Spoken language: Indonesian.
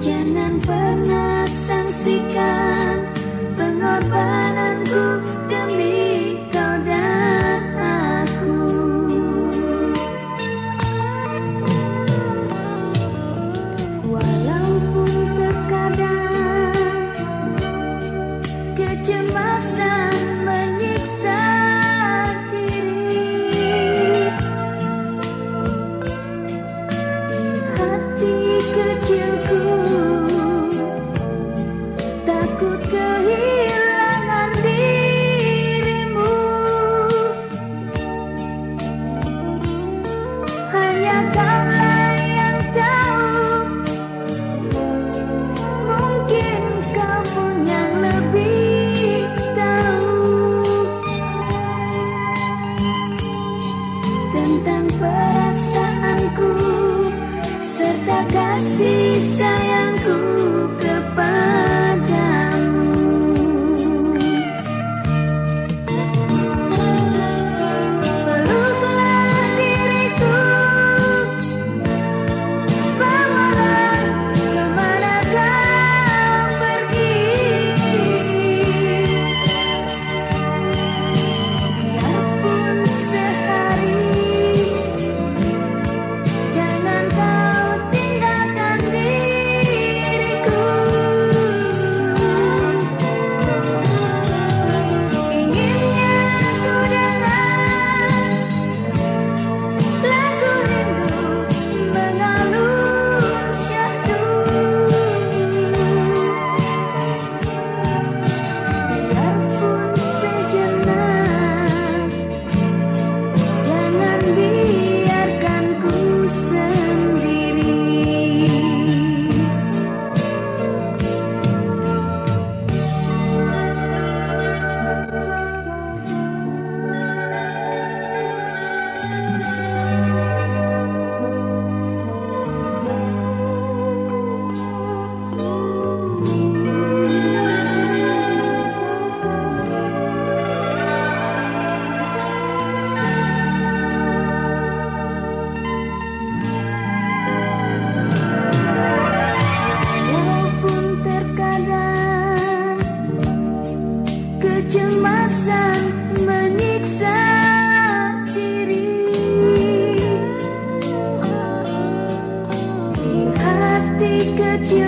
Jangan pernah sangsikan pengorbananku demi kau dan aku. Walaupun terkadang kecemasan menyiksa diri, di hati kecilku takut kehilangan dirimu. Hanya kaulah yang tahu, mungkin kau pun yang lebih tahu tentang perasaanku serta kasih sayangku kepadamu. Peluklah diriku, bawalah kemana kau pergi. Biarpun sehari, jangan kau tinggalkan diriku. Inginnya ku dengar lagu rindu mengalun syahdu. Biarpun sejenak, jangan biarkan ku sendiri. Walaupun terkadang kecemasan menyiksa diri, di hati kecil